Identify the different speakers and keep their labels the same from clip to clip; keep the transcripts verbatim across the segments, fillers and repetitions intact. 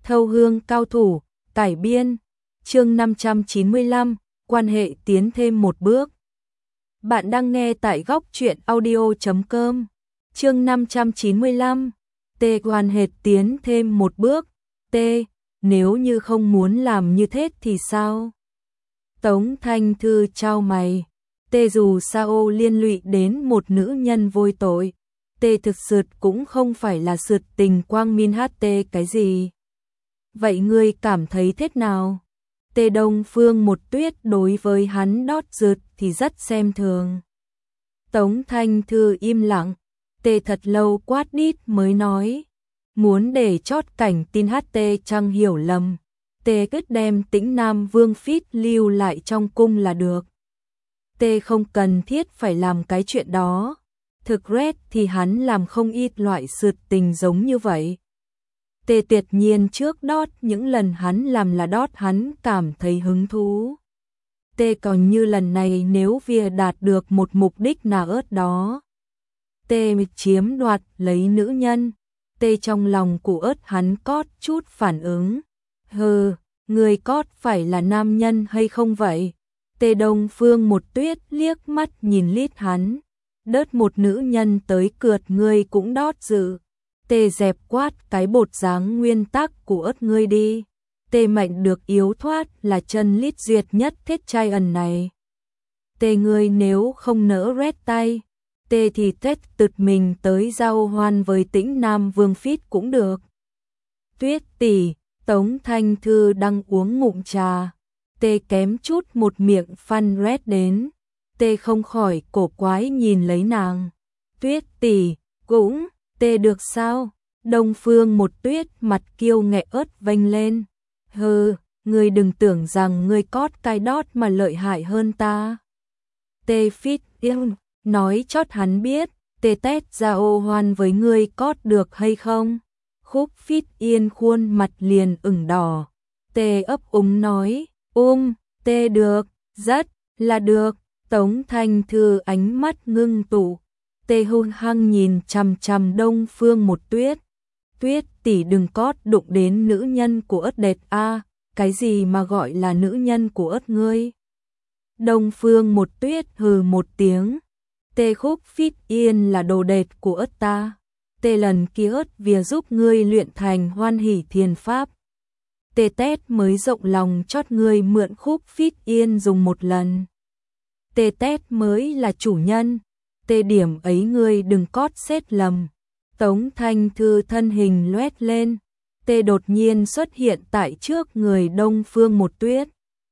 Speaker 1: Thâu hương cao thủ, cải biên, chương năm trăm chín mươi lăm, quan hệ tiến thêm một bước. Bạn đang nghe tại góc truyện audio chấm com, chương năm trăm chín mươi lăm, T quan hệ tiến thêm một bước, T, nếu như không muốn làm như thế thì sao? Tống Thanh Thư trao mày, T dù sao liên lụy đến một nữ nhân vô tội, T thực sự cũng không phải là sự tình quang minh hát T cái gì. Vậy ngươi cảm thấy thế nào? Tề Đông Phương một tuyết đối với hắn đót rượt thì rất xem thường. Tống Thanh Thư im lặng, Tề thật lâu quát đít mới nói. Muốn để chót cảnh tin hát tê chăng hiểu lầm. Tề cứ đem Tĩnh Nam Vương Phít lưu lại trong cung là được. Tề không cần thiết phải làm cái chuyện đó. Thực rét thì hắn làm không ít loại sự tình giống như vậy. Tề tuyệt nhiên trước đót những lần hắn làm là đót hắn cảm thấy hứng thú. Tề còn như lần này nếu việc đạt được một mục đích nào ớt đó. Tề chiếm đoạt lấy nữ nhân. Tề trong lòng của ớt hắn cót chút phản ứng. Hừ, người cót phải là nam nhân hay không vậy? Tề Đông Phương một tuyết liếc mắt nhìn lít hắn. Đớt một nữ nhân tới cượt ngươi cũng đót dự. Tề dẹp quát cái bột dáng nguyên tắc của ớt ngươi đi. Tề mạnh được yếu thoát là chân lít duyệt nhất thiết trai ẩn này. Tề ngươi nếu không nỡ rét tay. Tề thì tết tự mình tới giao hoan với Tĩnh Nam Vương Phít cũng được. Tuyết tỷ, Tống Thanh Thư đang uống ngụm trà. Tề kém chút một miệng phăn rét đến. Tề không khỏi cổ quái nhìn lấy nàng. Tuyết tỷ, cũng, Tề được sao? Đông Phương một tuyết mặt kiêu ngẹ ớt vênh lên. Hừ, ngươi đừng tưởng rằng ngươi cót cái đót mà lợi hại hơn ta. Tề Phít yêu, nói chót hắn biết, Tề tét ra ô hoan với ngươi cót được hay không? Khúc Phít Yên khuôn mặt liền ửng đỏ. Tề ấp úng nói, um, Tề được, rất là được. Tống Thanh Thư ánh mắt ngưng tụ. Tề hung hăng nhìn chằm chằm Đông Phương một tuyết. Tuyết tỷ đừng cót đụng đến nữ nhân của ớt đệt a, cái gì mà gọi là nữ nhân của ớt ngươi? Đông Phương một tuyết hừ một tiếng. Tề Khúc Phít Yên là đồ đệt của ớt ta. Tề lần kia ớt vì giúp ngươi luyện thành hoan hỷ thiền pháp. Tề tét mới rộng lòng chót ngươi mượn Khúc Phít Yên dùng một lần. Tề tét mới là chủ nhân. Tề điểm ấy ngươi đừng cót xét lầm. Tống Thanh Thư thân hình loét lên. Tề đột nhiên xuất hiện tại trước người Đông Phương một tuyết.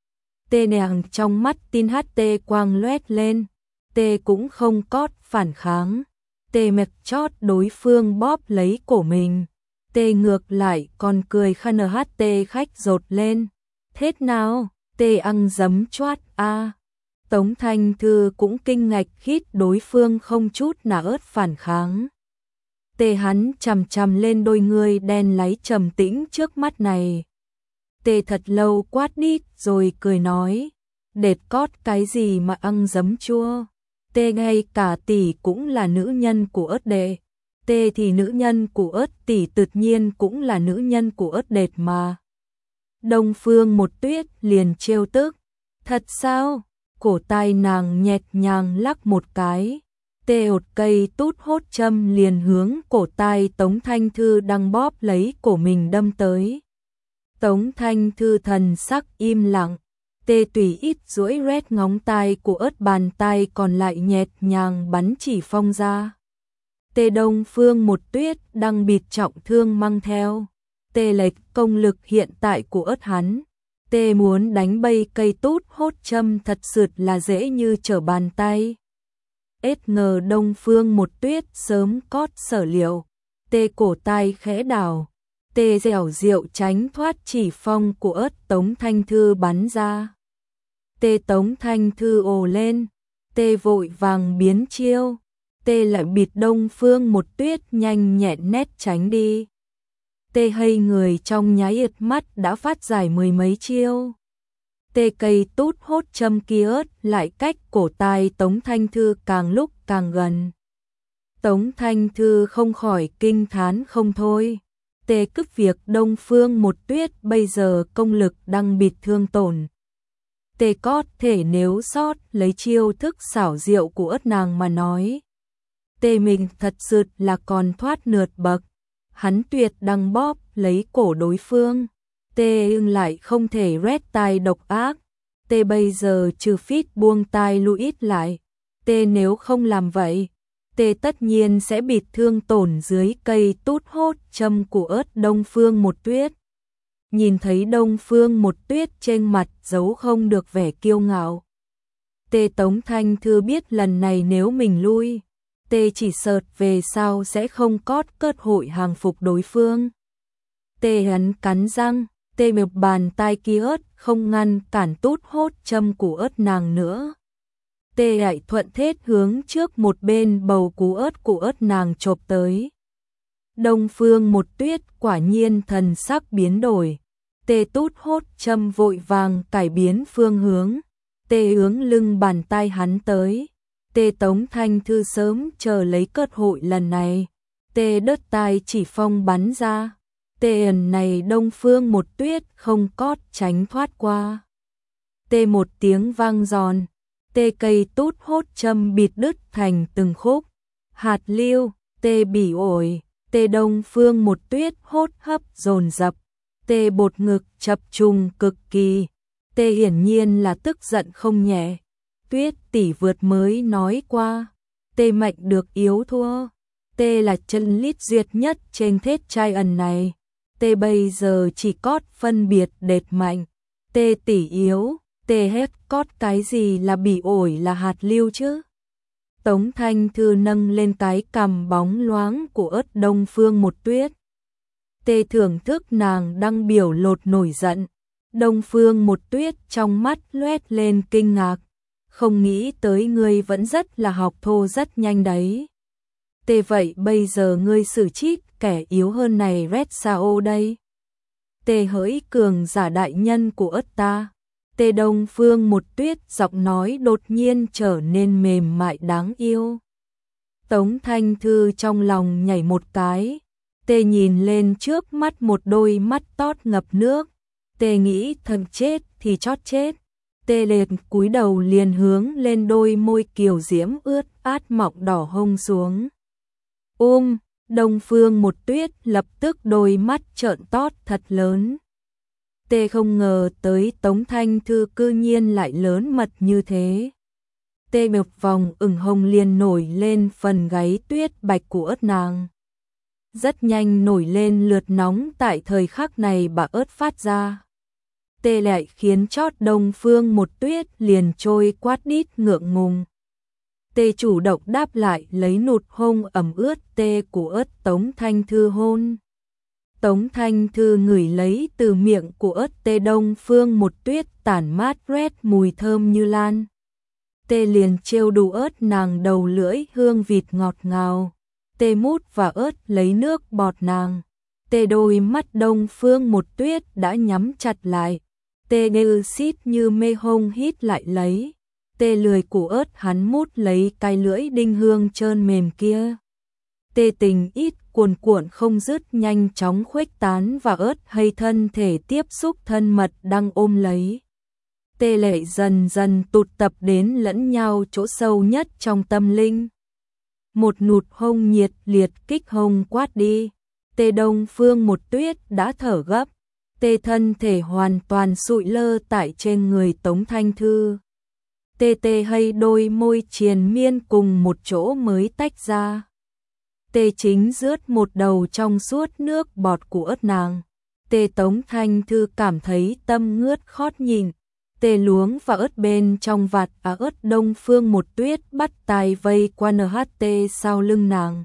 Speaker 1: Tề nàng trong mắt tin hát tê quang loét lên. Tề cũng không cót phản kháng. Tề mệt chót đối phương bóp lấy cổ mình. Tề ngược lại còn cười khăn hát tê khách rột lên. Thế nào? Tề ăn giấm choát a. Tống Thanh Thư cũng kinh ngạc khít đối phương không chút nào ớt phản kháng. Tề hắn chằm chằm lên đôi người đen láy trầm tĩnh trước mắt này. Tề thật lâu quát đít rồi cười nói. Đệt cót cái gì mà ăn giấm chua. Tề ngay cả tỷ cũng là nữ nhân của ớt đệ. Tề thì nữ nhân của ớt tỷ tự nhiên cũng là nữ nhân của ớt đệt mà. Đông Phương một tuyết liền trêu tức. Thật sao? Cổ tai nàng nhẹ nhàng lắc một cái. Tê ột cây tút hốt châm liền hướng cổ tai Tống Thanh Thư đang bóp lấy cổ mình đâm tới. Tống Thanh Thư thần sắc im lặng. Tê tùy ít duỗi rét ngóng tai của ớt bàn tay còn lại nhẹ nhàng bắn chỉ phong ra. Tê Đông Phương một tuyết đang bịt trọng thương mang theo. Tê lệch công lực hiện tại của ớt hắn. Tê muốn đánh bay cây tút hốt châm thật sự là dễ như trở bàn tay. Ết ngờ Đông Phương một tuyết sớm cót sở liệu. Tê cổ tay khẽ đảo. Tê dẻo diệu tránh thoát chỉ phong của ớt Tống Thanh Thư bắn ra. Tê Tống Thanh Thư ồ lên. Tê vội vàng biến chiêu. Tê lại bịt Đông Phương một tuyết nhanh nhẹn nét tránh đi. Tê hay người trong nháy yệt mắt đã phát giải mười mấy chiêu. Tê cây tút hốt châm kia ớt lại cách cổ tai Tống Thanh Thư càng lúc càng gần. Tống Thanh Thư không khỏi kinh thán không thôi. Tê cướp việc Đông Phương Một Tuyết bây giờ công lực đang bị thương tổn. Tê có thể nếu sót lấy chiêu thức xảo diệu của ớt nàng mà nói. Tê mình thật sự là còn thoát nượt bậc. Hắn tuyệt đang bóp lấy cổ đối phương. Tê ưng lại không thể rét tai độc ác. Tê bây giờ trừ phít buông tai lui ít lại. Tê nếu không làm vậy, Tê tất nhiên sẽ bị thương tổn dưới cây tút hốt châm của ớt Đông Phương Một Tuyết. Nhìn thấy Đông Phương Một Tuyết trên mặt giấu không được vẻ kiêu ngạo. Tê Tống Thanh Thư biết lần này nếu mình lui, Tê chỉ sợ về sau sẽ không có cơ hội hàng phục đối phương. Tê hắn cắn răng, Tê mập bàn tay kia ớt không ngăn cản tút hốt châm của ớt nàng nữa. Tê lại thuận thế hướng trước một bên bầu cú ớt của ớt nàng chộp tới. Đông Phương Một Tuyết quả nhiên thần sắc biến đổi. Tê tút hốt châm vội vàng cải biến phương hướng. Tê hướng lưng bàn tay hắn tới. Tê Tống Thanh Thư sớm chờ lấy cơ hội lần này. Tê đứt tai chỉ phong bắn ra. Tê ẩn này Đông Phương Một Tuyết không cót tránh thoát qua. Tê một tiếng vang giòn. Tê cây tút hốt châm bịt đứt thành từng khúc. Hạt lưu, tê bỉ ổi, tê Đông Phương Một Tuyết hốt hấp dồn dập. Tê bột ngực chập trùng cực kỳ. Tê hiển nhiên là tức giận không nhẹ. Tuyết tỷ vượt mới nói qua. Tê mạnh được yếu thua. Tê là chân lít duyệt nhất trên thế trai ẩn này. Tê bây giờ chỉ cót phân biệt đệt mạnh. Tê tỷ yếu. Tê hết cót cái gì là bị ổi là hạt lưu chứ. Tống Thanh Thư nâng lên cái cằm bóng loáng của ớt Đông Phương Một Tuyết. Tê thưởng thức nàng đang biểu lột nổi giận. Đông Phương Một Tuyết trong mắt loét lên kinh ngạc. Không nghĩ tới ngươi vẫn rất là học thô rất nhanh đấy. Tê vậy bây giờ ngươi xử chít kẻ yếu hơn này rét sao đây. Tê hỡi cường giả đại nhân của ớt ta. Tê Đông Phương Một Tuyết giọng nói đột nhiên trở nên mềm mại đáng yêu. Tống Thanh Thư trong lòng nhảy một cái. Tê nhìn lên trước mắt một đôi mắt tót ngập nước. Tê nghĩ thầm chết thì chót chết. Tê lệt cúi đầu liền hướng lên đôi môi kiều diễm ướt át mọng đỏ hông xuống. Ôm, Đông Phương Một Tuyết lập tức đôi mắt trợn tót thật lớn. Tê không ngờ tới Tống Thanh Thư cư nhiên lại lớn mật như thế. Tê một vòng ửng hồng liền nổi lên phần gáy tuyết bạch của ớt nàng. Rất nhanh nổi lên lượt nóng tại thời khắc này bà ớt phát ra. Tê lại khiến chót Đông Phương Một Tuyết liền trôi quát đít ngượng ngùng. Tê chủ động đáp lại lấy nụt hôn ẩm ướt tê của ớt Tống Thanh Thư hôn. Tống Thanh Thư ngửi lấy từ miệng của ớt tê Đông Phương Một Tuyết tản mát rét mùi thơm như lan. Tê liền trêu đùa ớt nàng đầu lưỡi hương vịt ngọt ngào. Tê mút và ớt lấy nước bọt nàng. Tê đôi mắt Đông Phương Một Tuyết đã nhắm chặt lại. Tê đê xít như mê hông hít lại lấy. Tê lười của ớt hắn mút lấy cái lưỡi đinh hương trơn mềm kia. Tê tình ít cuồn cuộn không dứt nhanh chóng khuếch tán và ớt hay thân thể tiếp xúc thân mật đang ôm lấy. Tê lệ dần dần tụt tập đến lẫn nhau chỗ sâu nhất trong tâm linh. Một nụt hông nhiệt liệt kích hông quát đi. Tê Đông Phương Một Tuyết đã thở gấp. Tê thân thể hoàn toàn sụi lơ tại trên người Tống Thanh Thư. Tê tê hay đôi môi triền miên cùng một chỗ mới tách ra. Tê chính rướt một đầu trong suốt nước bọt của ớt nàng. Tê Tống Thanh Thư cảm thấy tâm ngướt khót nhìn. Tê luống và ớt bên trong vạt á ớt Đông Phương Một Tuyết bắt tay vây qua en hát tê sau lưng nàng.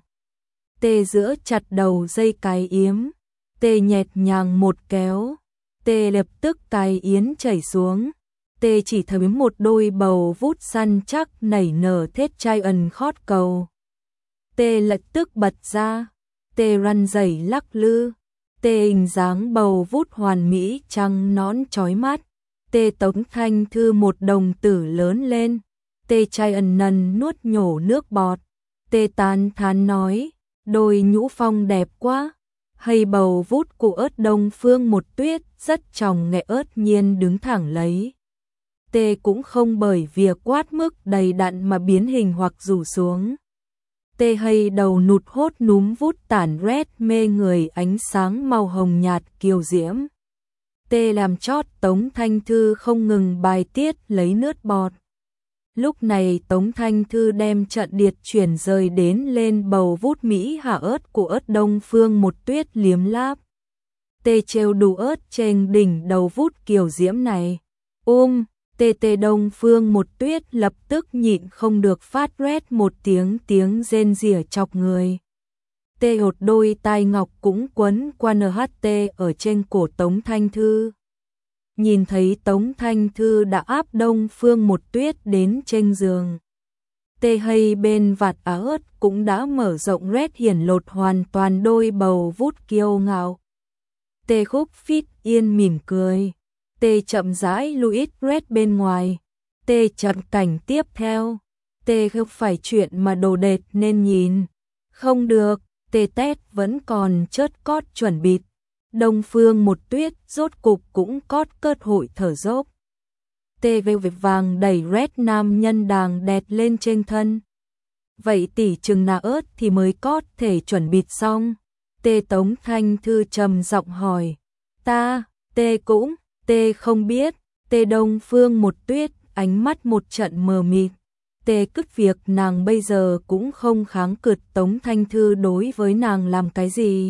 Speaker 1: Tê giữa chặt đầu dây cái yếm. Tê nhẹt nhàng một kéo. Tê lập tức cái yến chảy xuống. Tê chỉ thấy một đôi bầu vút săn chắc nảy nở thết trai ẩn khót cầu. Tê lập tức bật ra. Tê răn rẩy lắc lư. Tê hình dáng bầu vút hoàn mỹ trăng nón chói mắt. Tê Tống Thanh Thư một đồng tử lớn lên. Tê trai ẩn nần nuốt nhổ nước bọt. Tê tán thán nói, đôi nhũ phong đẹp quá. Hay bầu vút của ớt Đông Phương Một Tuyết rất tròng nghệ ớt nhiên đứng thẳng lấy. Tê cũng không bởi việc quát mức đầy đặn mà biến hình hoặc rủ xuống. Tê hay đầu nụt hốt núm vút tản red mê người ánh sáng màu hồng nhạt kiều diễm. Tê làm chót Tống Thanh Thư không ngừng bài tiết lấy nước bọt. Lúc này Tống Thanh Thư đem trận điệt chuyển rời đến lên bầu vút mỹ hạ ớt của ớt Đông Phương Một Tuyết liếm láp. Tê trêu đùa ớt trên đỉnh đầu vút kiều diễm này. Um, tê tê Đông Phương Một Tuyết lập tức nhịn không được phát rét một tiếng tiếng rên rỉ chọc người. Tê hột đôi tai ngọc cũng quấn qua en hát tê ở trên cổ Tống Thanh Thư. Nhìn thấy Tống Thanh Thư đã áp Đông Phương Một Tuyết đến trên giường. Tê hay bên vạt áo ớt cũng đã mở rộng rét hiển lột hoàn toàn đôi bầu vút kiêu ngạo. Tê khúc phít yên mỉm cười. Tê chậm rãi Louis Red bên ngoài. Tê chặn cảnh tiếp theo. Tê không phải chuyện mà đồ đệt nên nhìn. Không được, Tê tét vẫn còn chớt cót chuẩn bị. Đông Phương Một Tuyết rốt cục cũng cót cớt hội thở dốc. Tê vêu vệt vàng đẩy Red nam nhân đàng đẹt lên trên thân. Vậy tỷ chừng nào ớt thì mới cót thể chuẩn bị xong. Tê Tống Thanh Thư trầm giọng hỏi. Ta, Tê cũng, Tê không biết. Tê Đông Phương Một Tuyết ánh mắt một trận mờ mịt. Tê cứt việc nàng bây giờ cũng không kháng cự Tống Thanh Thư đối với nàng làm cái gì.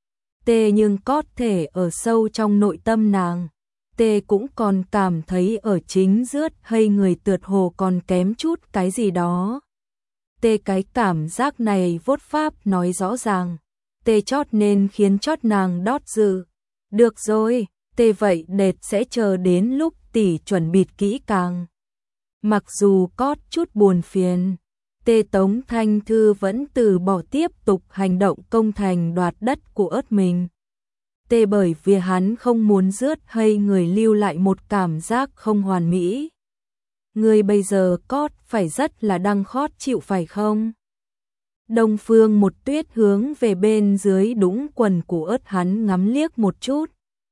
Speaker 1: Tê nhưng có thể ở sâu trong nội tâm nàng. Tê cũng còn cảm thấy ở chính rớt hay người tượt hồ còn kém chút cái gì đó. Tê cái cảm giác này vốt pháp nói rõ ràng. Tê chót nên khiến chót nàng đót dự. Được rồi, Tê vậy đệt sẽ chờ đến lúc tỷ chuẩn bị kỹ càng. Mặc dù có chút buồn phiền, Tê Tống Thanh Thư vẫn từ bỏ tiếp tục hành động công thành đoạt đất của ớt mình. Tê bởi vì hắn không muốn rớt hay người lưu lại một cảm giác không hoàn mỹ. Người bây giờ có phải rất là đang khót chịu phải không? Đông Phương Một Tuyết hướng về bên dưới đũng quần của ớt hắn ngắm liếc một chút.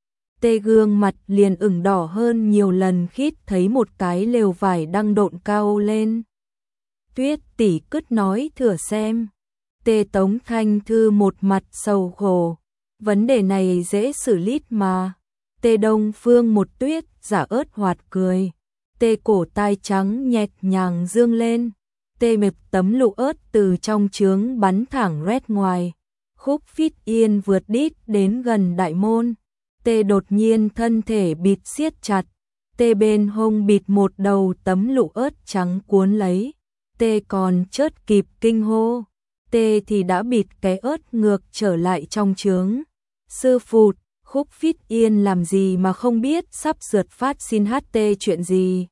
Speaker 1: Tê gương mặt liền ửng đỏ hơn nhiều lần khít thấy một cái lều vải đang độn cao lên. Tuyết tỷ cứt nói thử xem. Tê Tống Thanh Thư một mặt sầu khổ. Vấn đề này dễ xử lý mà. Tê Đông Phương Một Tuyết giả ớt hoạt cười. Tê cổ tai trắng nhẹt nhàng dương lên. Tê mệp tấm lụ ớt từ trong trướng bắn thẳng rét ngoài. Khúc phít yên vượt đít đến gần đại môn. Tê đột nhiên thân thể bịt siết chặt. Tê bên hông bịt một đầu tấm lụ ớt trắng cuốn lấy. Tê còn chớt kịp kinh hô. Tê thì đã bịt cái ớt ngược trở lại trong trướng. Sư phụt, Khúc phít yên làm gì mà không biết sắp sượt phát xin hát tê chuyện gì.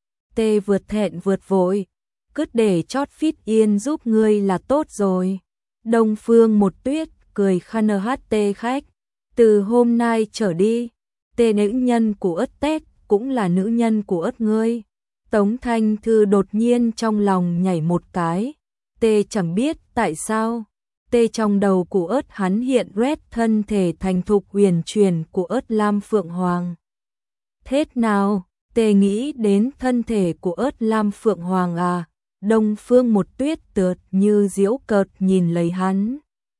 Speaker 1: Tê vượt thẹn vượt vội. Cứ để chót phít yên giúp ngươi là tốt rồi. Đông Phương Một Tuyết cười khan hát tê khách. Từ hôm nay trở đi, Tê nữ nhân của ớt tét cũng là nữ nhân của ớt ngươi. Tống Thanh Thư đột nhiên trong lòng nhảy một cái. Tê chẳng biết tại sao. Tê trong đầu của ớt hắn hiện red thân thể thành thục huyền truyền của ớt Lam Phượng Hoàng. Thế nào? Tê nghĩ đến thân thể của ớt Lam Phượng Hoàng à? Đông Phương Một Tuyết tượt như giễu cợt nhìn lấy hắn.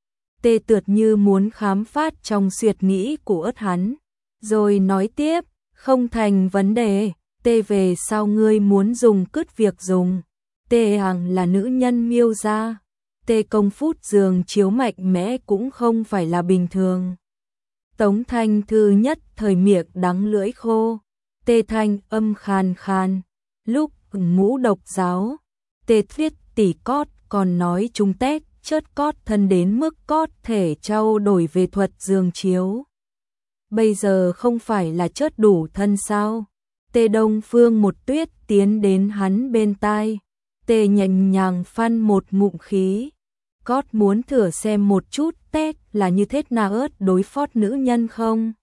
Speaker 1: Tê tượt như muốn khám phát trong suy nghĩ của ớt hắn. Rồi nói tiếp, không thành vấn đề. Tê về sao ngươi muốn dùng cứt việc dùng. Tê hằng là nữ nhân miêu gia. Tê công phút giường chiếu mạnh mẽ cũng không phải là bình thường. Tống Thanh Thư nhất thời miệng đắng lưỡi khô. Tê thanh âm khàn khàn. Lúc ngũ độc giáo. Tê thuyết tỷ cót còn nói trung tét chớt cót thân đến mức cót thể trao đổi về thuật giường chiếu. Bây giờ không phải là chớt đủ thân sao? Tê Đông Phương Một Tuyết tiến đến hắn bên tai. Tê nhành nhàng phăn một ngụm khí. Cót muốn thử xem một chút tét là như thế nào ớt đối phót nữ nhân không?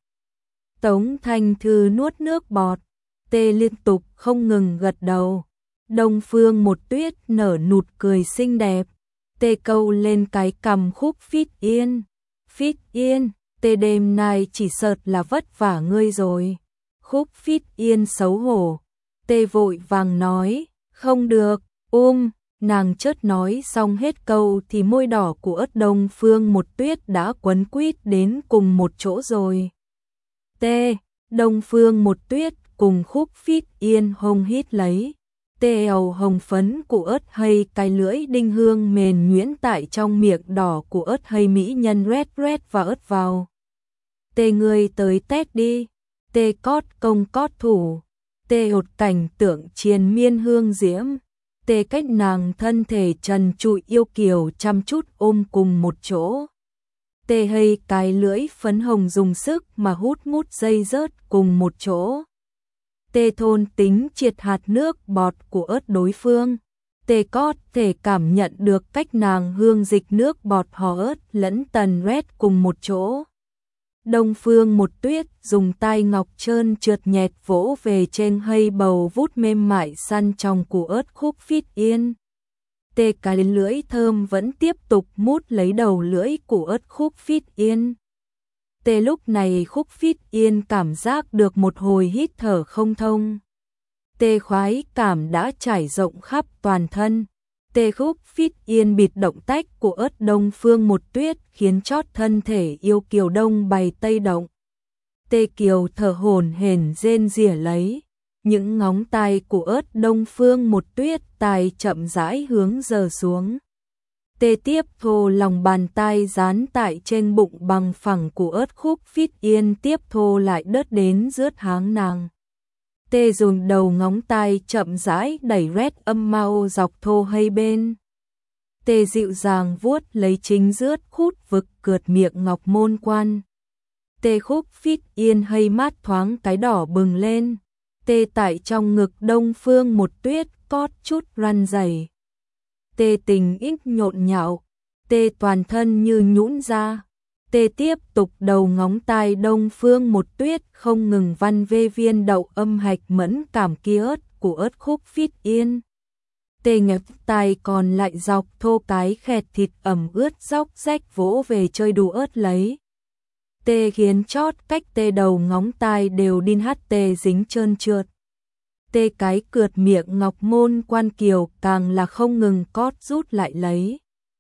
Speaker 1: Tống Thanh Thư nuốt nước bọt. Tê liên tục không ngừng gật đầu. Đông Phương Một Tuyết nở nụt cười xinh đẹp. Tê câu lên cái cằm Khúc phít yên. Phít Yên, tê đêm nay chỉ sợ là vất vả ngươi rồi. Khúc Phít Yên xấu hổ, tê vội vàng nói, không được, um, nàng chợt nói xong hết câu thì môi đỏ của Ất Đông Phương Một Tuyết đã quấn quýt đến cùng một chỗ rồi. Tê, Đông Phương Một Tuyết cùng Khúc Phít Yên hông hít lấy. Tê ầu hồng phấn của Ất hay cái lưỡi đinh hương mềm nhuyễn tại trong miệng đỏ của Ất hay mỹ nhân rét rét và ớt vào. Tê ngươi tới tét đi. Tê cót công cót thủ. Tê hột cảnh tượng triền miên hương diễm. Tê cách nàng thân thể trần trụi yêu kiều chăm chút ôm cùng một chỗ. Tê hay cái lưỡi phấn hồng dùng sức mà hút ngút dây rớt cùng một chỗ. Tê thôn tính triệt hạt nước bọt của ớt đối phương. Tê cót thể cảm nhận được cách nàng hương dịch nước bọt hò ớt lẫn tần rét cùng một chỗ. Đông Phương Một Tuyết dùng tay ngọc trơn trượt nhẹt vỗ về trên hay bầu vút mềm mại săn trong của ớt Khúc Phít Yên. Tê cái lưỡi thơm vẫn tiếp tục mút lấy đầu lưỡi của ớt Khúc Phít Yên. Tê lúc này Khúc Phít Yên cảm giác được một hồi hít thở không thông. Tê khoái cảm đã trải rộng khắp toàn thân. Tê Khúc Phít Yên bịt động tách của ớt Đông Phương Một Tuyết khiến chót thân thể yêu kiều đông bày tây động. Tê kiều thở hổn hển rên rỉa lấy. Những ngón tay của ớt Đông Phương Một Tuyết tài chậm rãi hướng dờ xuống. Tê tiếp thô lòng bàn tay dán tại trên bụng bằng phẳng của ớt Khúc Phít Yên tiếp thô lại đớt đến rướt háng nàng. Tê dùng đầu ngón tay chậm rãi đẩy rét âm mau dọc thô hay bên. Tê dịu dàng vuốt lấy chính rướt khút vực cượt miệng ngọc môn quan. Tê Khúc Phít Yên hay mát thoáng cái đỏ bừng lên. Tê tại trong ngực Đông Phương Một Tuyết cót chút răn dày. Tê tình ít nhộn nhạo. Tê toàn thân như nhũn ra. Tê tiếp tục đầu ngóng tay Đông Phương Một Tuyết không ngừng văn vê viên đậu âm hạch mẫn cảm kia ớt của ớt Khúc Phít Yên. Tê ngẹp tay còn lại dọc thô cái khẹt thịt ẩm ướt dốc rách vỗ về chơi đùa ớt lấy. Tê khiến chót cách tê đầu ngóng tay đều đin hát tê dính trơn trượt. Tê cái cượt miệng ngọc môn quan kiều càng là không ngừng cót rút lại lấy.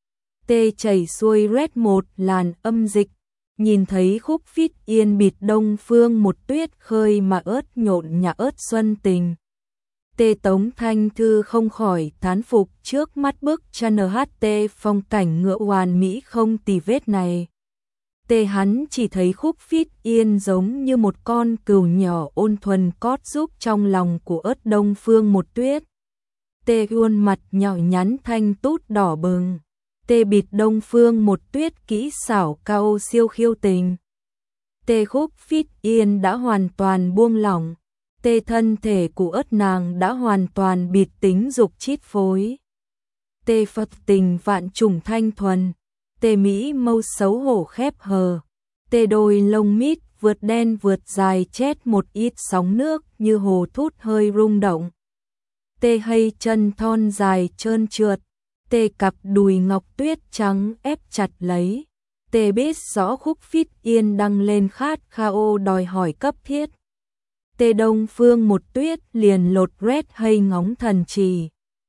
Speaker 1: Tê chảy xuôi rét một làn âm dịch, nhìn thấy Khúc Phít Yên bịt Đông Phương Một Tuyết khơi mà ớt nhộn nhà ớt xuân tình. Tê Tống Thanh Thư không khỏi thán phục trước mắt bức chân hát tê phong cảnh ngựa hoàn mỹ không tì vết này. Tê hắn chỉ thấy Khúc Phít Yên giống như một con cừu nhỏ ôn thuần cót giúp trong lòng của ớt Đông Phương Một Tuyết. Tê khuôn mặt nhỏ nhắn thanh tút đỏ bừng. Tê bịt Đông Phương Một Tuyết kỹ xảo cao siêu khiêu tình. Tê Khúc Phít Yên đã hoàn toàn buông lỏng. Tê thân thể của ớt nàng đã hoàn toàn bịt tính dục chít phối. Tê Phật tình vạn trùng thanh thuần. Tê mỹ mâu xấu hổ khép hờ. Tê đôi lông mít vượt đen vượt dài chét một ít sóng nước như hồ thút hơi rung động. Tê hay chân thon dài trơn trượt. Tê cặp đùi ngọc tuyết trắng ép chặt lấy. Tê biết rõ Khúc Phít Yên đang lên khát khao đòi hỏi cấp thiết. Tê Đông Phương Một Tuyết liền lột rét hay ngóng thần trì.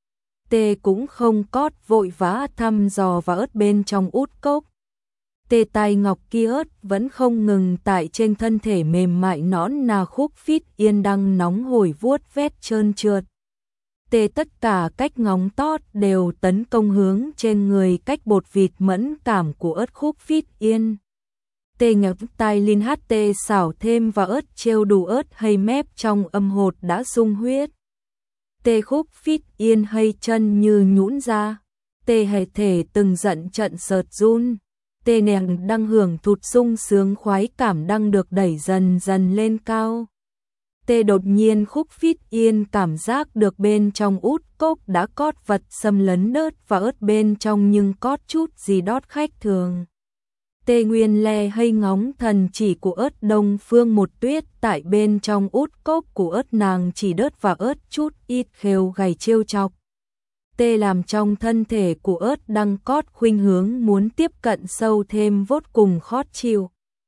Speaker 1: Tê cũng không cót vội vã thăm dò và ớt bên trong út cốc. Tê tay ngọc kia ớt vẫn không ngừng tại trên thân thể mềm mại nõn nà Khúc Phít Yên đang nóng hổi vuốt vét trơn trượt. Tê tất cả cách ngóng tót đều tấn công hướng trên người cách bột vịt mẫn cảm của ớt Khúc Phít Yên. Tê ngập tay linh hát tê xảo thêm và ớt trêu đủ ớt hay mép trong âm hột đã sung huyết. Tê Khúc Phít Yên hay chân như nhũn ra. Tê hệ thể từng giận trận sợt run. Tê nàng đang hưởng thụt sung sướng khoái cảm đang được đẩy dần dần lên cao. Tê đột nhiên Khúc Phít Yên cảm giác được bên trong út cốc đã cót vật xâm lấn đớt và ớt bên trong nhưng cót chút gì đót khách thường. Tê nguyên le hay ngóng thần chỉ của ớt Đông Phương Một Tuyết tại bên trong út cốc của ớt nàng chỉ đớt và ớt chút ít khều gầy trêu chọc. Tê làm trong thân thể của ớt đăng cót khuynh hướng muốn tiếp cận sâu thêm vô cùng khó chịu.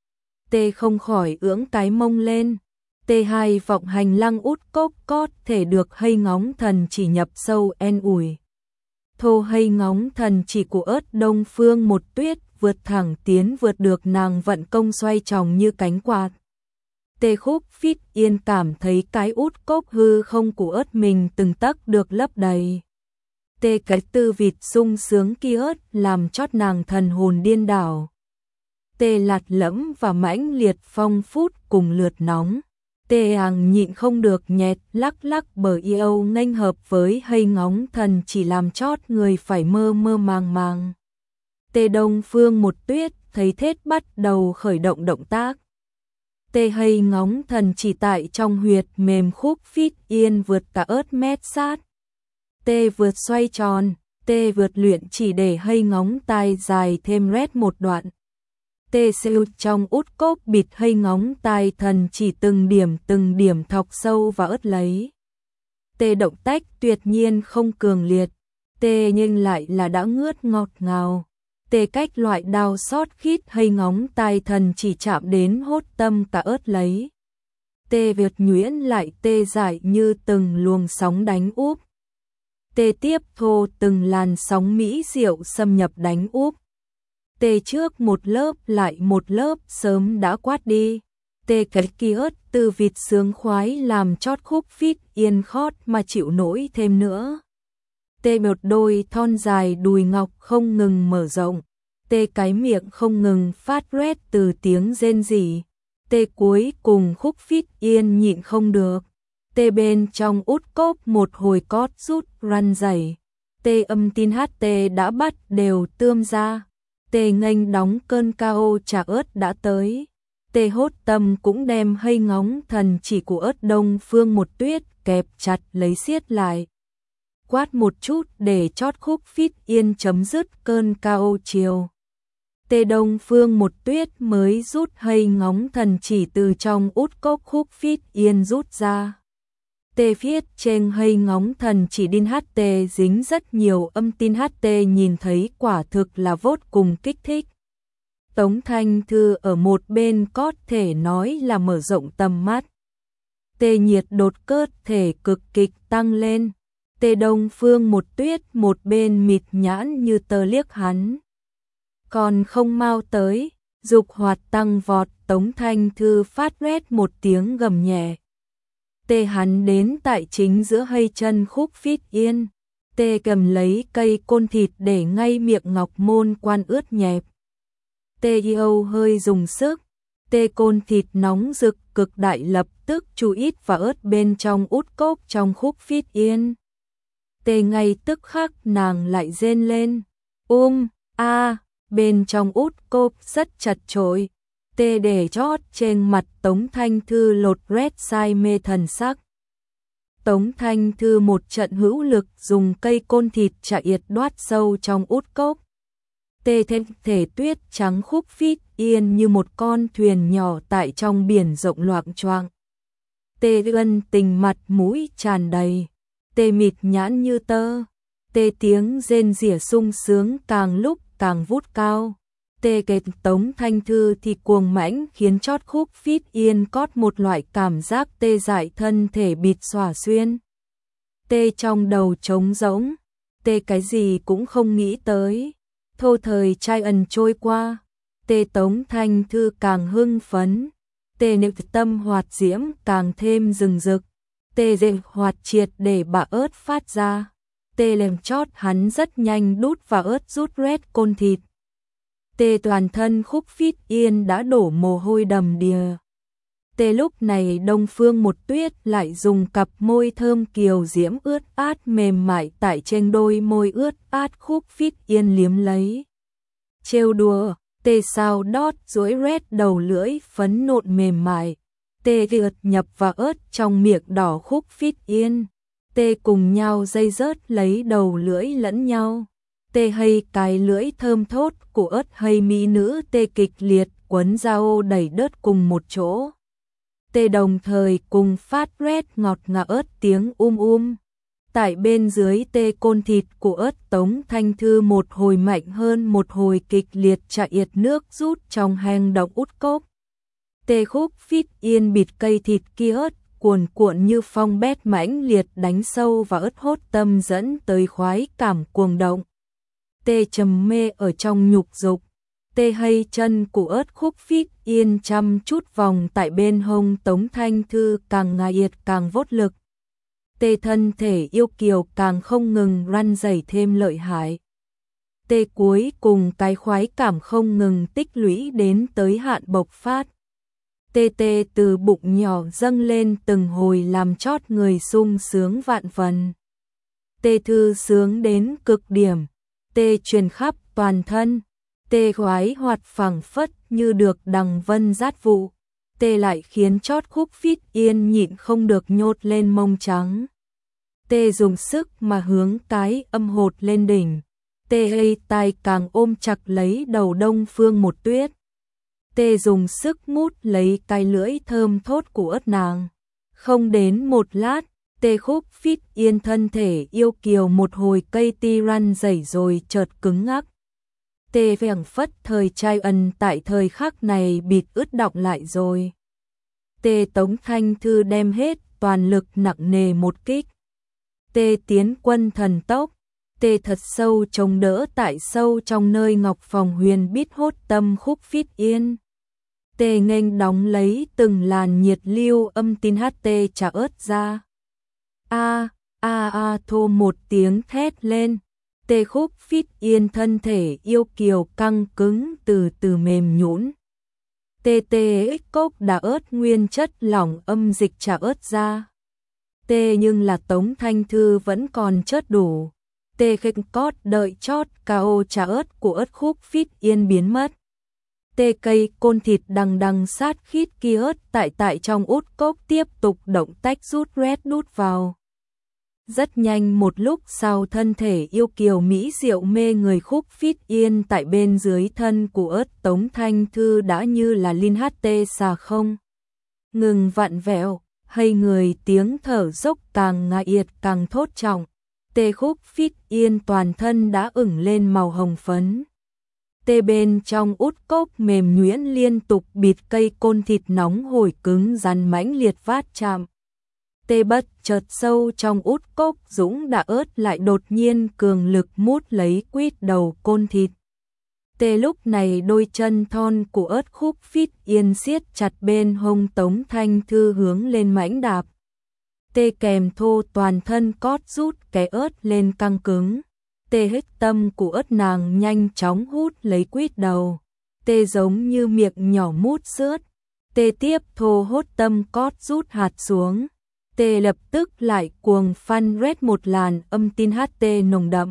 Speaker 1: Tê không khỏi ưỡng cái mông lên. Tê hai vọng hành lăng út cốc cót thể được hay ngóng thần chỉ nhập sâu en ủi. Thô hay ngóng thần chỉ của ớt Đông Phương một tuyết vượt thẳng tiến vượt được nàng vận công xoay tròn như cánh quạt. Tê khúc phít yên cảm thấy cái út cốc hư không của ớt mình từng tấc được lấp đầy. Tê cái tư vịt sung sướng kia ớt làm chót nàng thần hồn điên đảo. Tê lạt lẫm và mãnh liệt phong phút cùng lượt nóng. Tê hàng nhịn không được nhẹt lắc lắc bờ yêu nghênh hợp với hay ngóng thần chỉ làm chót người phải mơ mơ màng màng. Tê Đông Phương một tuyết thấy thết bắt đầu khởi động động tác. Tê hay ngóng thần chỉ tại trong huyệt mềm khúc phít yên vượt cả ớt mét sát. Tê vượt xoay tròn, tê vượt luyện chỉ để hay ngóng tai dài thêm rét một đoạn. Tê siêu trong út cốc bịt hay ngóng tai thần chỉ từng điểm từng điểm thọc sâu và ớt lấy. Tê động tách tuyệt nhiên không cường liệt. Tê nhưng lại là đã ngướt ngọt ngào. Tê cách loại đào xót khít hay ngóng tai thần chỉ chạm đến hốt tâm cả ớt lấy. Tê vượt nhuyễn lại tê giải như từng luồng sóng đánh úp. Tê tiếp thô từng làn sóng mỹ diệu xâm nhập đánh úp. Tê trước một lớp lại một lớp sớm đã quát đi. Tê cái kia ớt từ vịt sướng khoái làm chót khúc phít yên khót mà chịu nổi thêm nữa. Tê một đôi thon dài đùi ngọc không ngừng mở rộng. Tê cái miệng không ngừng phát rét từ tiếng rên rỉ. Tê cuối cùng khúc phít yên nhịn không được. Tê bên trong út cốp một hồi cót rút răn dày. Tê âm tin hát tê đã bắt đều tươm ra. Tê nghênh đóng cơn cao trà ớt đã tới. Tê hốt tâm cũng đem hay ngóng thần chỉ của ớt Đông Phương một tuyết kẹp chặt lấy xiết lại. Quát một chút để chót khúc phít yên chấm dứt cơn cao chiều. Tê Đông Phương một tuyết mới rút hay ngóng thần chỉ từ trong út cốc khúc phít yên rút ra. Tê viết trên hay ngóng thần chỉ đin hát tê dính rất nhiều âm tin hát tê nhìn thấy quả thực là vô cùng kích thích. Tống Thanh Thư ở một bên có thể nói là mở rộng tầm mắt. Tê nhiệt đột cơ thể cực kịch tăng lên. Tê Đông Phương một tuyết một bên mịt nhãn như tơ liếc hắn. Còn không mau tới, dục hoạt tăng vọt. Tống Thanh Thư phát rét một tiếng gầm nhẹ. Tê hắn đến tại chính giữa hay chân khúc phít yên. Tê cầm lấy cây côn thịt để ngay miệng ngọc môn quan ướt nhẹp. Tê yêu hơi dùng sức. Tê côn thịt nóng rực cực đại lập tức chú ít và ớt bên trong út cốc trong khúc phít yên. Tê ngay tức khắc nàng lại rên lên. Um, a, bên trong út cốc rất chật chội. Tê để chót trên mặt Tống Thanh Thư lột rét sai mê thần sắc. Tống Thanh Thư một trận hữu lực dùng cây côn thịt chạy yệt đoát sâu trong út cốc. Tê thêm thể tuyết trắng khúc phít yên như một con thuyền nhỏ tại trong biển rộng loạng choạng. Tê ân tình mặt mũi tràn đầy. Tê mịt nhãn như tơ. Tê tiếng rên rỉa sung sướng càng lúc càng vút cao. Tê kệt Tống Thanh Thư thì cuồng mãnh khiến chót khúc phít yên cót một loại cảm giác tê dại thân thể bịt xòa xuyên. Tê trong đầu trống rỗng. Tê cái gì cũng không nghĩ tới. Thô thời trai ẩn trôi qua. Tê Tống Thanh Thư càng hưng phấn. Tê nệp tâm hoạt diễm càng thêm rừng rực. Tê dệ hoạt triệt để bà ớt phát ra. Tê lềm chót hắn rất nhanh đút vào ớt rút rét côn thịt. Tê toàn thân khúc phít yên đã đổ mồ hôi đầm đìa. Tê lúc này Đông Phương một tuyết lại dùng cặp môi thơm kiều diễm ướt át mềm mại tại trên đôi môi ướt át khúc phít yên liếm lấy. Trêu đùa, tê sao đót duỗi rét đầu lưỡi phấn nộn mềm mại. Tê gượt nhập vào ớt trong miệng đỏ khúc phít yên. Tê cùng nhau dây rớt lấy đầu lưỡi lẫn nhau. Tê hay cái lưỡi thơm thốt của ớt hay mỹ nữ tê kịch liệt quấn dao đẩy đớt cùng một chỗ. Tê đồng thời cùng phát rét ngọt ngào ớt tiếng um um. Tại bên dưới tê côn thịt của ớt Tống Thanh Thư một hồi mạnh hơn một hồi kịch liệt chạy yệt nước rút trong hang động út cốc. Tê khúc phít yên bịt cây thịt kia ớt cuồn cuộn như phong bét mãnh liệt đánh sâu vào ớt hốt tâm dẫn tới khoái cảm cuồng động. Tê trầm mê ở trong nhục dục. Tê hay chân của ớt khúc phít yên chăm chút vòng tại bên hông Tống Thanh Thư càng ngà yệt càng vốt lực. Tê thân thể yêu kiều càng không ngừng răn rẩy thêm lợi hại. Tê cuối cùng cái khoái cảm không ngừng tích lũy đến tới hạn bộc phát. Tê tê từ bụng nhỏ dâng lên từng hồi làm chót người sung sướng vạn phần. Tê thư sướng đến cực điểm. Tê truyền khắp toàn thân. Tê khoái hoạt phẳng phất như được đằng vân dát vụ. Tê lại khiến chót khúc phít yên nhịn không được nhốt lên mông trắng. Tê dùng sức mà hướng cái âm hột lên đỉnh. Tê hay tay càng ôm chặt lấy đầu Đông Phương Một Tuyết. Tê dùng sức mút lấy cái lưỡi thơm thốt của ớt nàng. Không đến một lát, Tê khúc phít yên thân thể yêu kiều một hồi cây ti răn rẩy rồi chợt cứng ngắc. Tê phảng phất thời trai ân tại thời khắc này bịt ướt đọng lại rồi. Tê Tống Thanh Thư đem hết toàn lực nặng nề một kích. Tê tiến quân thần tốc. Tê thật sâu chống đỡ tại sâu trong nơi ngọc phòng huyền bít hốt tâm khúc phít yên. Tê nghênh đóng lấy từng làn nhiệt lưu âm tin hát tê trả ớt ra. A a a thô một tiếng thét lên. Tê khúc phít yên thân thể yêu kiều căng cứng từ từ mềm nhũn. Tê tê ích cốc đã ớt nguyên chất lỏng âm dịch trả ớt ra. Tê nhưng là Tống Thanh Thư vẫn còn chất đủ. Tê khinh cót đợi chót cao trả ớt của ớt khúc phít yên biến mất. Tê cây côn thịt đằng đằng sát khít kia ớt tại tại trong út cốc tiếp tục động tách rút rét đút vào. Rất nhanh một lúc sau thân thể yêu kiều mỹ diệu mê người khúc phít yên tại bên dưới thân của ớt Tống Thanh Thư đã như là linh hát tê xà không. Ngừng vặn vẹo, hay người tiếng thở dốc càng ngại yệt càng thốt trọng. Tê khúc phít yên toàn thân đã ửng lên màu hồng phấn. Tê bên trong út cốc mềm nhuyễn liên tục bịt cây côn thịt nóng hổi cứng rắn mãnh liệt vát chạm. Tê bất chợt sâu trong út cốc dũng đã ớt lại đột nhiên cường lực mút lấy quýt đầu côn thịt. Tê lúc này đôi chân thon của ớt khúc phít yên siết chặt bên hông Tống Thanh Thư hướng lên mãnh đạp. Tê kèm thô toàn thân cót rút cái ớt lên căng cứng. Tê hết tâm của ớt nàng nhanh chóng hút lấy quýt đầu. Tê giống như miệng nhỏ mút sướt. Tê tiếp thô hốt tâm cót rút hạt xuống. Tê lập tức lại cuồng phăn rét một làn âm tin hát tê nồng đậm.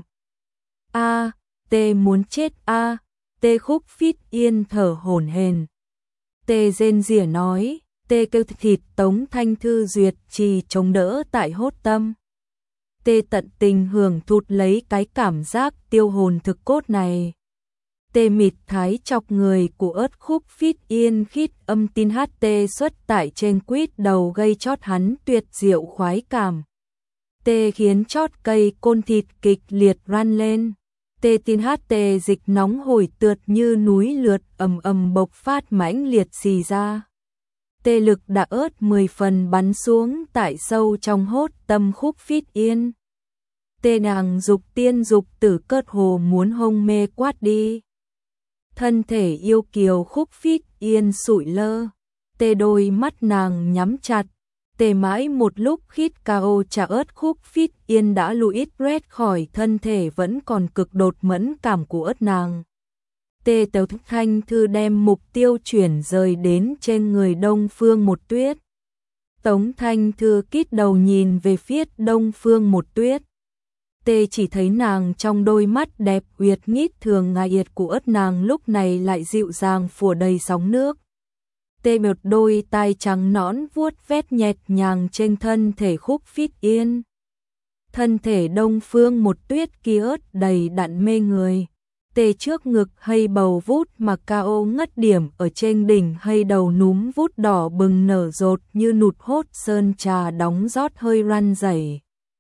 Speaker 1: A, Tê muốn chết a. Tê khúc phít yên thở hổn hển. Tê rên rỉ nói. Tê kêu thịt Tống Thanh Thư duyệt trì chống đỡ tại hốt tâm. Tê tận tình hưởng thụt lấy cái cảm giác tiêu hồn thực cốt này. Tê mịt thái chọc người của ớt khúc phít yên khít âm tin hát tê xuất tại trên quýt đầu gây chót hắn tuyệt diệu khoái cảm. Tê khiến chót cây côn thịt kịch liệt ran lên. Tê tin hát tê dịch nóng hổi tượt như núi lượt ầm ầm bộc phát mãnh liệt xì ra. Tê lực đã ớt mười phần bắn xuống tại sâu trong hốt tâm khúc phít yên. Tê nàng dục tiên dục tử cất hồ muốn hông mê quát đi. Thân thể yêu kiều khúc phít yên sụi lơ. Tê đôi mắt nàng nhắm chặt. Tê mãi một lúc khít cao trả ớt khúc phít yên đã lụi rét khỏi thân thể vẫn còn cực đột mẫn cảm của ớt nàng. Tê Tống Thanh Thư đem mục tiêu chuyển rời đến trên người Đông Phương Một Tuyết. Tống Thanh Thư kít đầu nhìn về phía Đông Phương Một Tuyết. Tê chỉ thấy nàng trong đôi mắt đẹp uyệt nghít thường ngài yệt của ớt nàng lúc này lại dịu dàng phủa đầy sóng nước. Tê một đôi tai trắng nõn vuốt vét nhẹt nhàng trên thân thể khúc phít yên. Thân thể Đông Phương Một Tuyết kia ớt đầy đặn mê người. Tê trước ngực hay bầu vút mà cao ngất điểm ở trên đỉnh hay đầu núm vút đỏ bừng nở rột như nụt hốt sơn trà đóng rót hơi răn rẩy.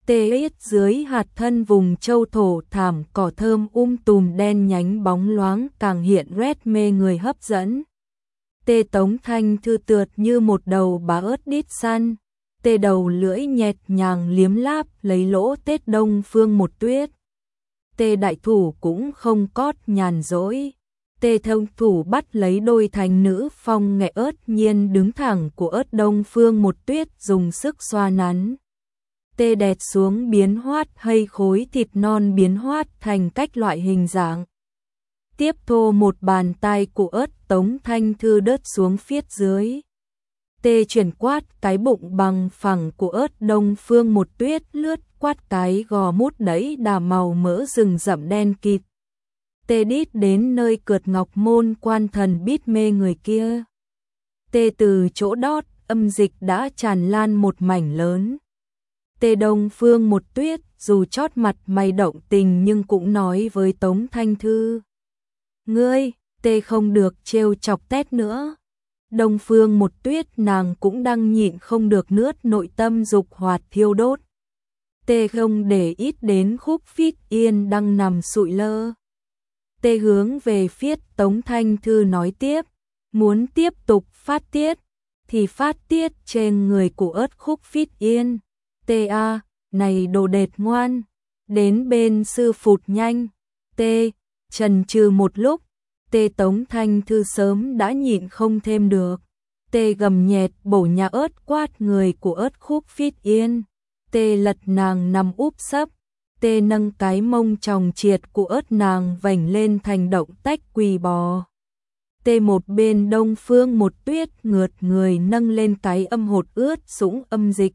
Speaker 1: Tê ít dưới hạt thân vùng châu thổ thảm cỏ thơm um tùm đen nhánh bóng loáng càng hiện rét mê người hấp dẫn. Tê Tống Thanh Thư tượt như một đầu bá ớt đít săn. Tê đầu lưỡi nhẹt nhàng liếm láp lấy lỗ tết Đông Phương Một Tuyết. Tê đại thủ cũng không cót nhàn rỗi. Tê thông thủ bắt lấy đôi thành nữ phong nghệ ớt nhiên đứng thẳng của ớt Đông Phương Một Tuyết dùng sức xoa nắn. Tê đẹt xuống biến hoát hay khối thịt non biến hoát thành cách loại hình dạng. Tiếp thô một bàn tay của ớt Tống Thanh Thư đớt xuống phiết dưới. Tê chuyển quát cái bụng bằng phẳng của ớt Đông Phương Một Tuyết lướt quát cái gò mút đẫy đà màu mỡ rừng rậm đen kịt. Tê đít đến nơi cượt ngọc môn quan thần bít mê người kia. Tê từ chỗ đót âm dịch đã tràn lan một mảnh lớn. Tê Đông Phương Một Tuyết dù chót mặt mày động tình nhưng cũng nói với Tống Thanh Thư. Ngươi, Tê không được trêu chọc tét nữa. Đông Phương Một Tuyết nàng cũng đang nhịn không được nướt nội tâm dục hoạt thiêu đốt. Tê không để ít đến Khúc Phít Yên đang nằm sụi lơ. Tê hướng về phía Tống Thanh Thư nói tiếp, muốn tiếp tục phát tiết, thì phát tiết trên người của ớt Khúc Phít Yên. Tê a, này đồ đệt ngoan, đến bên sư phụt nhanh. Tê, chần chừ một lúc, Tê Tống Thanh Thư sớm đã nhịn không thêm được. Tê gầm nhẹt bổ nhà ớt quát người của ớt Khúc Phít Yên. Tê lật nàng nằm úp sấp. Tê nâng cái mông tròng triệt của ớt nàng vành lên thành động tách quỳ bò. Tê một bên Đông Phương Một Tuyết ngượt người nâng lên cái âm hột ướt sũng âm dịch.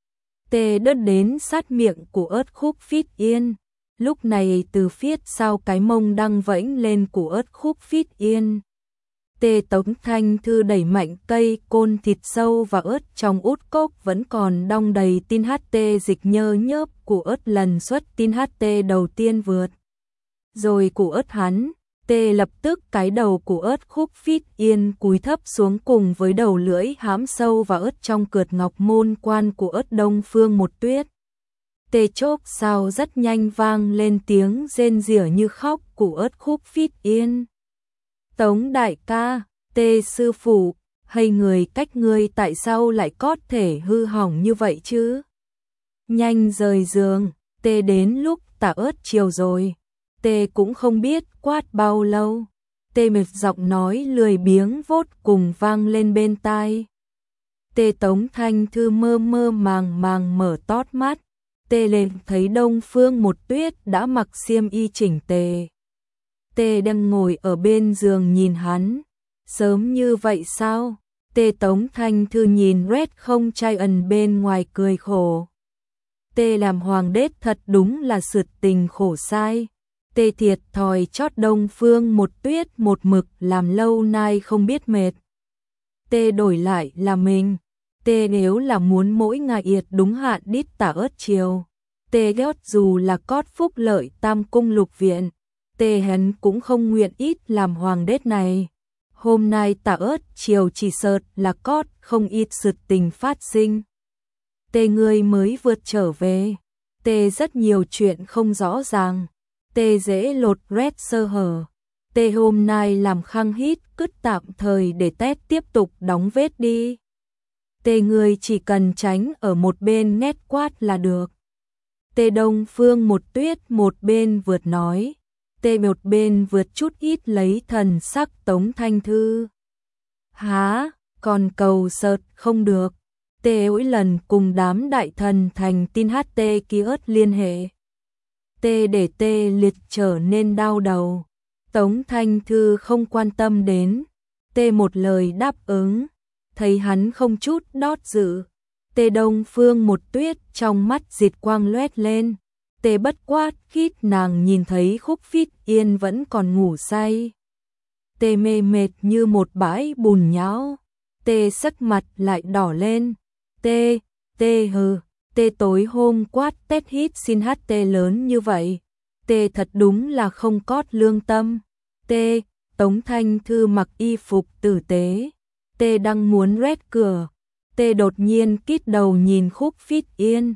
Speaker 1: Tê đớt đến sát miệng của ớt Khúc Phít Yên. Lúc này từ phía sau cái mông đang vẫy lên của ớt Khúc Phít Yên. Tê Tống Thanh Thư đẩy mạnh cây côn thịt sâu và ớt trong út cốc vẫn còn đong đầy tin hát tê dịch nhơ nhớp của ớt lần xuất tin hát tê đầu tiên vượt. Rồi của ớt hắn, Tê lập tức cái đầu của ớt Khúc Phít Yên cúi thấp xuống cùng với đầu lưỡi hãm sâu và ớt trong cượt ngọc môn quan của ớt Đông Phương Một Tuyết. Tê chốc sao rất nhanh vang lên tiếng rên rỉ như khóc của ớt Khúc Phít Yên. Tống đại ca, Tê sư phụ, hay người cách ngươi tại sao lại có thể hư hỏng như vậy chứ? Nhanh rời giường, Tê đến lúc tả ớt chiều rồi. Tê cũng không biết quát bao lâu. Tê mệt giọng nói lười biếng vốt cùng vang lên bên tai. Tê Tống Thanh Thư mơ mơ màng màng mở tót mắt. Tê lên thấy Đông Phương Một Tuyết đã mặc xiêm y chỉnh tề. Tê đang ngồi ở bên giường nhìn hắn. Sớm như vậy sao? Tê Tống Thanh Thư nhìn Red không trai ẩn bên ngoài cười khổ. Tê làm hoàng đế thật đúng là sượt tình khổ sai. Tê thiệt thòi chót Đông Phương Một Tuyết một mực làm lâu nay không biết mệt. Tê đổi lại là mình. Tê nếu là muốn mỗi ngày yệt đúng hạn đít tả ớt chiều. Tê ghét dù là cót phúc lợi tam cung lục viện. Tê hắn cũng không nguyện ít làm hoàng đế này. Hôm nay tả ớt chiều chỉ sợt là cót không ít sự tình phát sinh. Tê ngươi mới vượt trở về. Tê rất nhiều chuyện không rõ ràng. Tê dễ lột rét sơ hở. Tê hôm nay làm khăng hít cứt tạm thời để tét tiếp tục đóng vết đi. Tê ngươi chỉ cần tránh ở một bên nét quát là được. Tê Đông Phương Một Tuyết một bên vượt nói. Tê một bên vượt chút ít lấy thần sắc Tống Thanh Thư. Há, còn cầu sợt không được. Tê mỗi lần cùng đám đại thần thành tin hát tê ký ớt liên hệ. Tê để Tê liệt trở nên đau đầu. Tống Thanh Thư không quan tâm đến. Tê một lời đáp ứng. Thấy hắn không chút đót dự. Tê Đông Phương Một Tuyết trong mắt diệt quang loét lên. Tê bất quát khít nàng nhìn thấy Khúc Phít Yên vẫn còn ngủ say. Tê mê mệt như một bãi bùn nhão. Tê sắc mặt lại đỏ lên. Tê, Tê hừ. Tê tối hôm quát tét hít xin hát Tê lớn như vậy. Tê thật đúng là không cót lương tâm. Tê, Tống Thanh Thư mặc y phục tử tế. Tê đang muốn rét cửa. Tê đột nhiên kít đầu nhìn Khúc Phít Yên.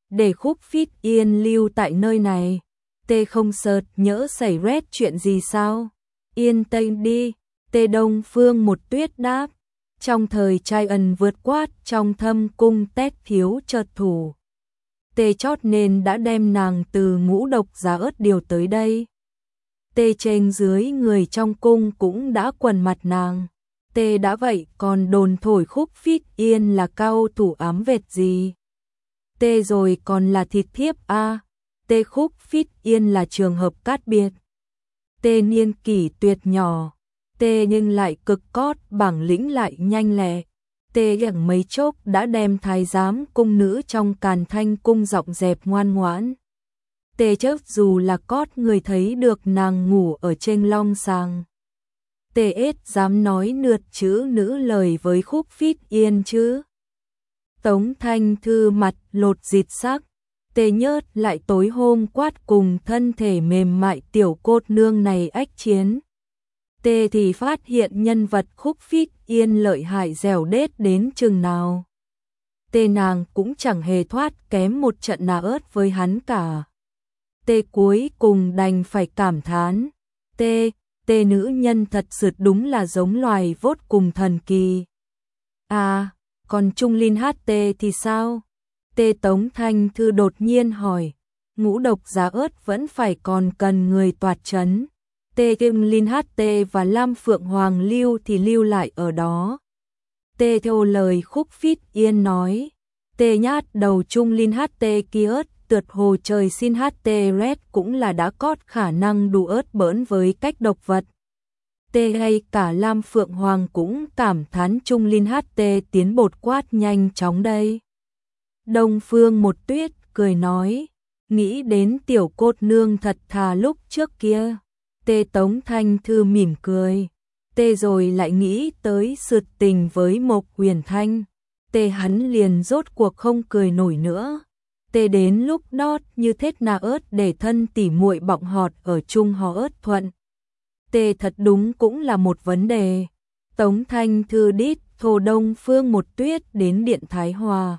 Speaker 1: để Khúc Phít Yên lưu tại nơi này. Tê không sợt nhỡ xảy rét chuyện gì sao? Yên tâm đi, Tê Đông Phương một tuyết đáp. Trong thời trai ẩn vượt quát trong thâm cung tét thiếu chợt thủ. Tê chót nên đã đem nàng từ Ngũ Độc Giá Ớt điều tới đây. Tê trên dưới người trong cung cũng đã quần mặt nàng. Tê đã vậy còn đồn thổi Khúc Phít Yên là cao thủ ám vệt gì. Tê rồi còn là thịt thiếp a à. Tê Khúc Phít Yên là trường hợp cát biệt. Tê niên kỷ tuyệt nhỏ. Tê nhưng lại cực cót, bản lĩnh lại nhanh lẹ. Tê gặng mấy chốc đã đem thái giám cung nữ trong Càn Thanh cung giọng dẹp ngoan ngoãn. Tê chớp dù là cót người thấy được nàng ngủ ở trên long sàng. Tê ết dám nói nượt chữ nữ lời với Khúc Phít Yên chứ. Tống Thanh Thư mặt lột dịt sắc. Tê nhớt lại tối hôm quát cùng thân thể mềm mại tiểu cốt nương này ách chiến. Tê thì phát hiện nhân vật Khúc Phít Yên lợi hại dẻo đết đến chừng nào. Tê nàng cũng chẳng hề thoát kém một trận nào ớt với hắn cả. Tê cuối cùng đành phải cảm thán. Tê, tê nữ nhân thật sự đúng là giống loài vốt cùng thần kỳ. À, còn Trung Linh hát tê thì sao? Tê Tống Thanh Thư đột nhiên hỏi. Ngũ Độc Giá Ớt vẫn phải còn cần người toạt trấn. Tê Kim Linh hát tê và Lam Phượng Hoàng lưu thì lưu lại ở đó. Tê theo lời Khúc Phít Yên nói. Tê nhát đầu Trung Linh hát tê kia ớt tượt hồ trời xin hát tê red cũng là đã cót khả năng đủ ớt bỡn với cách độc vật. Tê hay cả Lam Phượng Hoàng cũng cảm thán Trung Linh hát tê tiến bột quát nhanh chóng đây. Đông Phương một tuyết cười nói. Nghĩ đến tiểu cốt nương thật thà lúc trước kia. Tê Tống Thanh Thư mỉm cười. Tê rồi lại nghĩ tới sự tình với Mộc Huyền Thanh. Tê hắn liền rốt cuộc không cười nổi nữa. Tê đến lúc đót như thết na ớt để thân tỉ muội bọng họt ở chung họ ớt thuận. Tê thật đúng cũng là một vấn đề. Tống Thanh Thư đít thồ Đông Phương một tuyết đến điện Thái Hòa.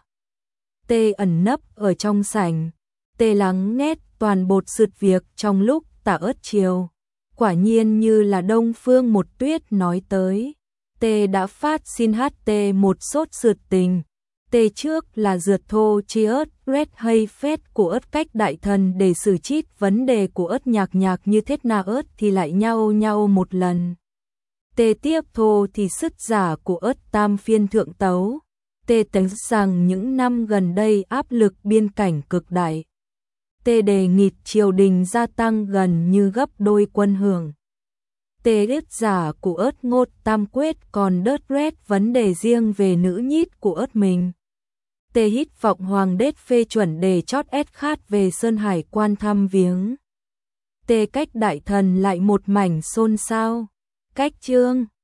Speaker 1: Tê ẩn nấp ở trong sảnh. Tê lắng nghe toàn bột sự việc trong lúc tả ớt chiều. Quả nhiên như là Đông Phương một tuyết nói tới. Tê đã phát xin hát tê một sốt sượt tình. Tê trước là dượt thô chi ớt, red hay phết của ớt cách đại thần để xử chít vấn đề của ớt nhạc nhạc như thế na ớt thì lại nhau nhau một lần. Tê tiếp thô thì sức giả của ớt tam phiên thượng tấu. Tê tính rằng những năm gần đây áp lực biên cảnh cực đại. Tê đề nghị triều đình gia tăng gần như gấp đôi quân hưởng. Tê ớt giả của ớt ngột tam quyết còn đớt red vấn đề riêng về nữ nhít của ớt mình. Tê hít vọng hoàng đế phê chuẩn để chót ép khát về Sơn Hải quan thăm viếng. Tê cách đại thần lại một mảnh xôn xao. Cách chương